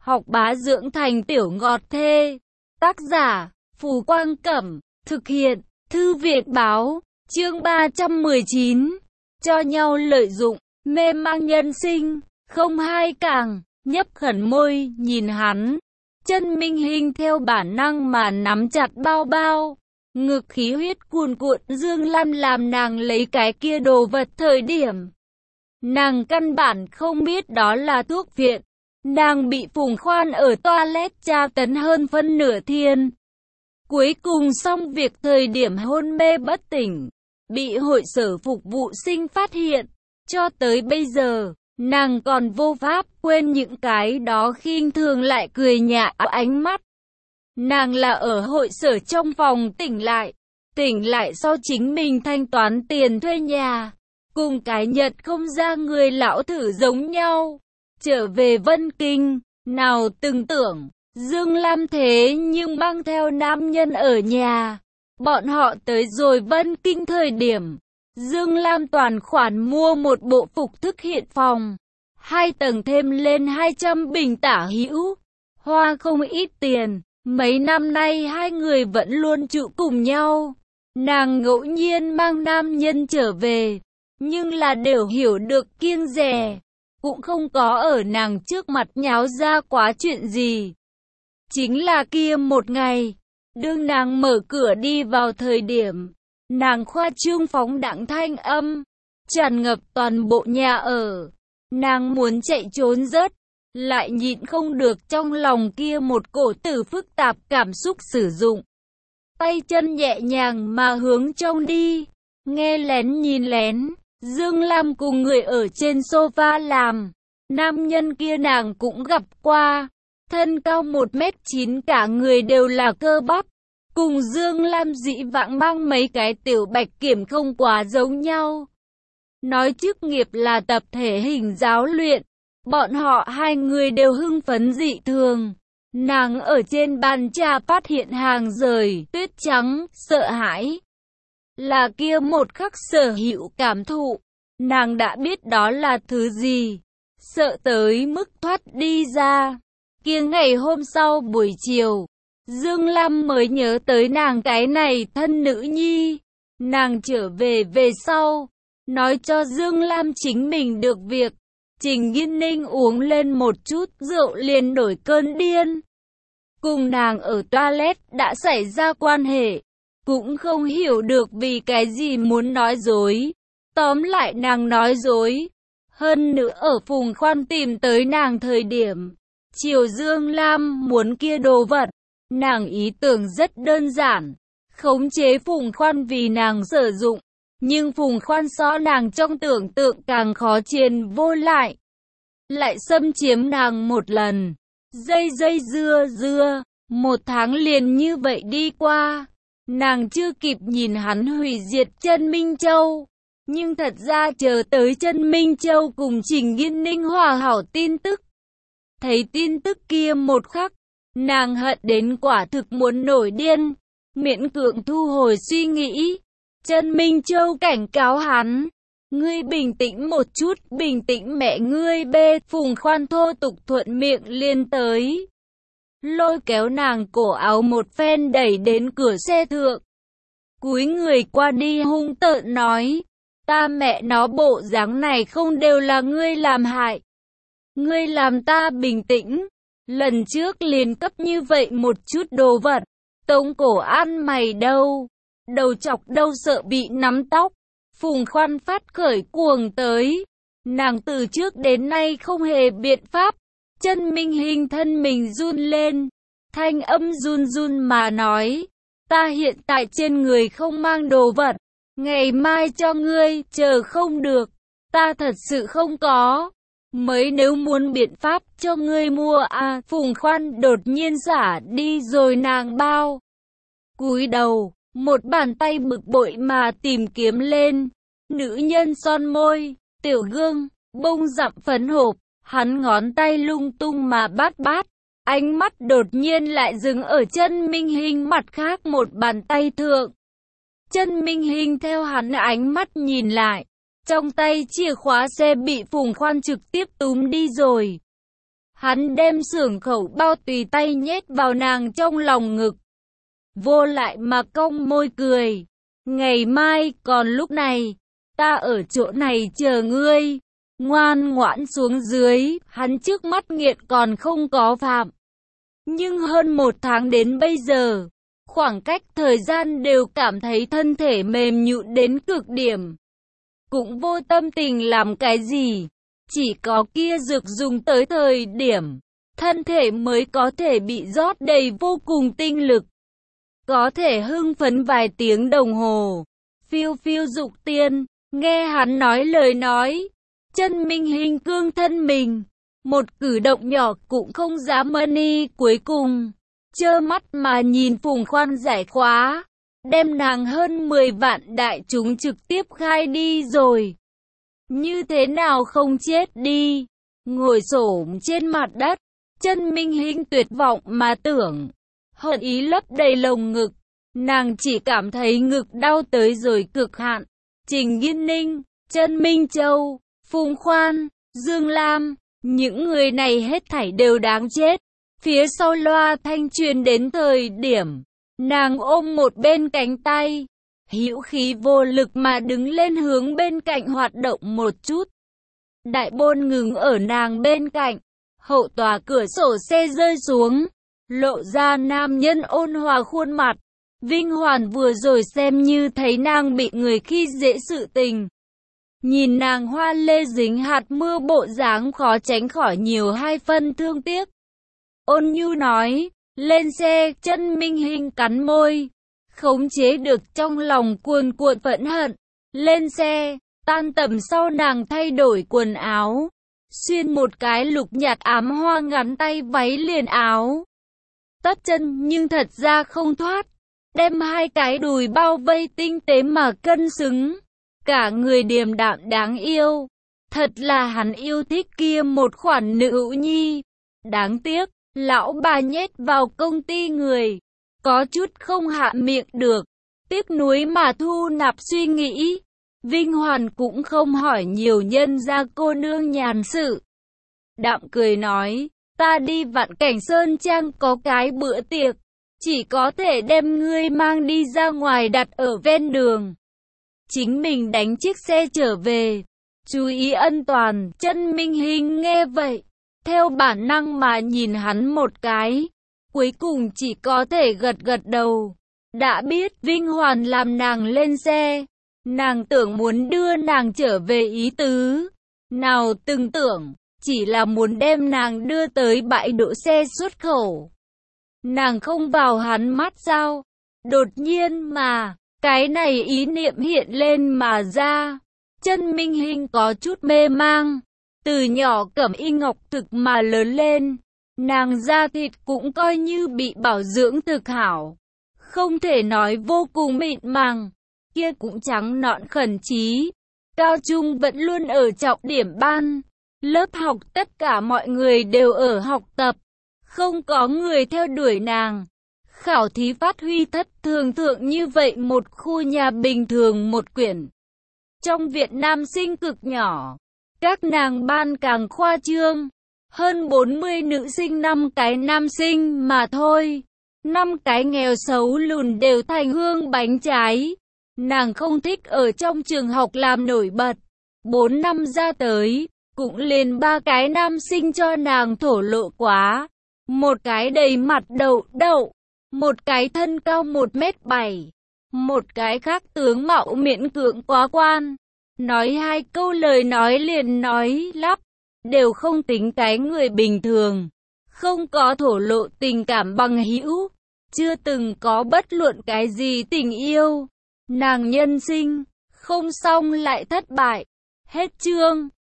học bá dưỡng thành tiểu ngọt thê. Tác giả, Phù Quang Cẩm, thực hiện, Thư viện Báo, chương 319, cho nhau lợi dụng, mê mang nhân sinh, không hai càng, nhấp khẩn môi, nhìn hắn. Chân Minh Hinh theo bản năng mà nắm chặt bao bao, ngực khí huyết cuồn cuộn. Dương Lam làm nàng lấy cái kia đồ vật thời điểm, nàng căn bản không biết đó là thuốc viện. Nàng bị Phùng Khoan ở toilet tra tấn hơn phân nửa thiên. Cuối cùng xong việc thời điểm hôn mê bất tỉnh, bị hội sở phục vụ sinh phát hiện. Cho tới bây giờ, nàng còn vô pháp quên những cái đó khinh thường lại cười nhạo ánh mắt. Nàng là ở hội sở trong phòng tỉnh lại sau chính mình thanh toán tiền thuê nhà, cùng cái nhật không ra người lão thử giống nhau. Trở về Vân Kinh, nào từng tưởng, Dương Lam thế nhưng mang theo nam nhân ở nhà. Bọn họ tới rồi Vân Kinh thời điểm, Dương Lam toàn khoản mua một bộ phục thức hiện phòng, 2 tầng thêm lên 200 bình tả hữu, hoa không ít tiền. Mấy năm nay hai người vẫn luôn trụ cùng nhau. Nàng ngẫu nhiên mang nam nhân trở về, nhưng là đều hiểu được kiêng dè, cũng không có ở nàng trước mặt nháo ra quá chuyện gì. Chính là kia một ngày, đương nàng mở cửa đi vào thời điểm, nàng khoa trương phóng đãng thanh âm tràn ngập toàn bộ nhà ở. Nàng muốn chạy trốn rất, lại nhịn không được trong lòng kia một cổ tử phức tạp cảm xúc sử dụng. Tay chân nhẹ nhàng mà hướng trong đi, nghe lén nhìn lén. Dương Lam cùng người ở trên sofa làm. Nam nhân kia nàng cũng gặp qua, thân cao 1m9, cả người đều là cơ bắp, cùng Dương Lam dĩ vãng mang mấy cái tiểu bạch kiểm không quá giống nhau. Nói chức nghiệp là tập thể hình giáo luyện, bọn họ hai người đều hưng phấn dị thường. Nàng ở trên bàn trà phát hiện hàng rời tuyết trắng, sợ hãi. Là kia một khắc sở hữu cảm thụ, nàng đã biết đó là thứ gì, sợ tới mức thoát đi ra. Kia ngày hôm sau buổi chiều, Dương Lam mới nhớ tới nàng cái này thân nữ nhi. Nàng trở về sau, nói cho Dương Lam chính mình được việc. Trình Nghiên Ninh uống lên một chút rượu liền nổi cơn điên. Cùng nàng ở toilet đã xảy ra quan hệ, cũng không hiểu được vì cái gì muốn nói dối. Tóm lại nàng nói dối. Hơn nữa ở Phùng Khoan tìm tới nàng thời điểm, chiều Dương Lam muốn kia đồ vật. Nàng ý tưởng rất đơn giản, khống chế Phùng Khoan vì nàng sử dụng. Nhưng Phùng Khoan so nàng trong tưởng tượng càng khó triền vô lại xâm chiếm nàng một lần. Dây dưa, 1 tháng liền như vậy đi qua. Nàng chưa kịp nhìn hắn hủy diệt Chân Minh Châu. Nhưng thật ra chờ tới Chân Minh Châu cùng Trình Nghiên Ninh hòa hảo tin tức. Thấy tin tức kia một khắc, nàng hận đến quả thực muốn nổi điên, miễn cưỡng thu hồi suy nghĩ. Chân Minh Châu cảnh cáo hắn, ngươi bình tĩnh một chút, bình tĩnh mẹ ngươi bê. Phùng Khoan thô tục thuận miệng liền tới, lôi kéo nàng cổ áo một phen đẩy đến cửa xe thượng. Cúi người qua đi hung tợn nói, ta mẹ nó bộ dáng này không đều là ngươi làm hại. Ngươi làm ta bình tĩnh, lần trước liền cấp như vậy một chút đồ vật, tống cổ ăn mày đâu. Đầu chọc đâu sợ bị nắm tóc. Phùng Khoan phát khởi cuồng tới. Nàng từ trước đến nay không hề biện pháp. Chân Minh Hinh thân mình run lên, thanh âm run run mà nói, ta hiện tại trên người không mang đồ vật, ngày mai cho ngươi, chờ không được, ta thật sự không có, mới nếu muốn biện pháp cho ngươi mua à. Phùng Khoan đột nhiên xả đi rồi nàng bao. Cúi đầu, một bàn tay bực bội mà tìm kiếm lên. Nữ nhân son môi, tiểu gương, bông dặm phấn hộp, hắn ngón tay lung tung mà bát, ánh mắt đột nhiên lại dừng ở Chân Minh Hinh mặt khác một bàn tay thượng. Chân Minh Hinh theo hắn ánh mắt nhìn lại, trong tay chìa khóa xe bị Phùng Khoan trực tiếp túm đi rồi. Hắn đem xưởng khẩu bao tùy tay nhét vào nàng trong lòng ngực. Vô lại mà cong môi cười. Ngày mai, còn lúc này, ta ở chỗ này chờ ngươi. Ngoan ngoãn xuống dưới, hắn trước mắt nghiện còn không có phạm. Nhưng hơn 1 tháng đến bây giờ, khoảng cách thời gian đều cảm thấy thân thể mềm nhũn đến cực điểm. Cũng vô tâm tình làm cái gì, chỉ có kia dược dùng tới thời điểm, thân thể mới có thể bị rót đầy vô cùng tinh lực. Có thể hưng phấn vài tiếng đồng hồ. Phiêu phiêu dục tiên, nghe hắn nói lời nói. Chân Minh Hinh cương thân mình. Một cử động nhỏ cũng không dám mani cuối cùng. Trơ mắt mà nhìn Phùng Khoan giải khóa. Đem nàng hơn 10 vạn đại chúng trực tiếp khai đi rồi. Như thế nào không chết đi. Ngồi xổm trên mặt đất. Chân Minh Hinh tuyệt vọng mà tưởng. Hận ý lấp đầy lồng ngực. Nàng chỉ cảm thấy ngực đau tới rồi cực hạn. Trình Nghiên Ninh, Chân Minh Châu, Phùng Khoan, Dương Lam, những người này hết thảy đều đáng chết. Phía sau loa thanh truyền đến thời điểm, nàng ôm một bên cánh tay, hữu khí vô lực mà đứng lên hướng bên cạnh hoạt động một chút. Đại bôn ngừng ở nàng bên cạnh, hậu tòa cửa sổ xe rơi xuống, lộ ra nam nhân ôn hòa khuôn mặt. Vinh Hoàn vừa rồi xem như thấy nàng bị người khi dễ sự tình. Nhìn nàng hoa lê dính hạt mưa bộ dáng khó tránh khỏi nhiều 2 phân thương tiếc. Ôn nhu nói, lên xe. Chân Minh Hinh cắn môi, khống chế được trong lòng cuồn cuộn phẫn hận. Lên xe, tan tầm sau nàng thay đổi quần áo, xuyên một cái lục nhạt ám hoa ngắn tay váy liền áo. Tất chân nhưng thật ra không thoát, đem 2 cái đùi bao vây tinh tế mà cân xứng. Cả người điềm đạm đáng yêu. Thật là hắn yêu thích kia một khoản nữ nhi. Đáng tiếc, lão bà nhét vào công ty người. Có chút không hạ miệng được. Tiếc nuối mà thu nạp suy nghĩ. Vinh Hoàn cũng không hỏi nhiều nhân ra cô nương nhàn sự. Đạm cười nói, ta đi Vạn Cảnh Sơn Trang có cái bữa tiệc. Chỉ có thể đem ngươi mang đi ra ngoài đặt ở ven đường. Chính mình đánh chiếc xe trở về. Chú ý ân toàn. Chân Minh Hinh nghe vậy, theo bản năng mà nhìn hắn một cái. Cuối cùng chỉ có thể gật gật đầu. Đã biết Vinh Hoàn làm nàng lên xe. Nàng tưởng muốn đưa nàng trở về ý tứ. Nào từng tưởng, chỉ là muốn đem nàng đưa tới bãi đỗ xe xuất khẩu. Nàng không vào hắn mắt sao? Đột nhiên mà, cái này ý niệm hiện lên mà ra. Chân Minh Hinh có chút mê mang. Từ nhỏ Cẩm Y Ngọc thực mà lớn lên. Nàng da thịt cũng coi như bị bảo dưỡng thực hảo. Không thể nói vô cùng mịn màng. Kia cũng trắng nõn khẩn trí. Cao trung vẫn luôn ở trọng điểm ban. Lớp học tất cả mọi người đều ở học tập. Không có người theo đuổi nàng. Khảo thí phát huy thất thường thượng như vậy một khu nhà bình thường một quyển. Trong viện nam sinh cực nhỏ. Các nàng ban càng khoa trương. Hơn 40 nữ sinh 5 cái nam sinh mà thôi. 5 cái nghèo xấu lùn đều thành hương bánh trái. Nàng không thích ở trong trường học làm nổi bật. 4 năm ra tới, cũng liền 3 cái nam sinh cho nàng thổ lộ quá. Một cái đầy mặt đậu, một cái thân cao 1m7, một cái khác tướng mạo miễn cưỡng quá quan. Nói 2 câu lời nói liền nói lắp, đều không tính cái người bình thường. Không có thổ lộ tình cảm bằng hữu, chưa từng có bất luận cái gì tình yêu. Nàng nhân sinh, không xong lại thất bại. Hết chương.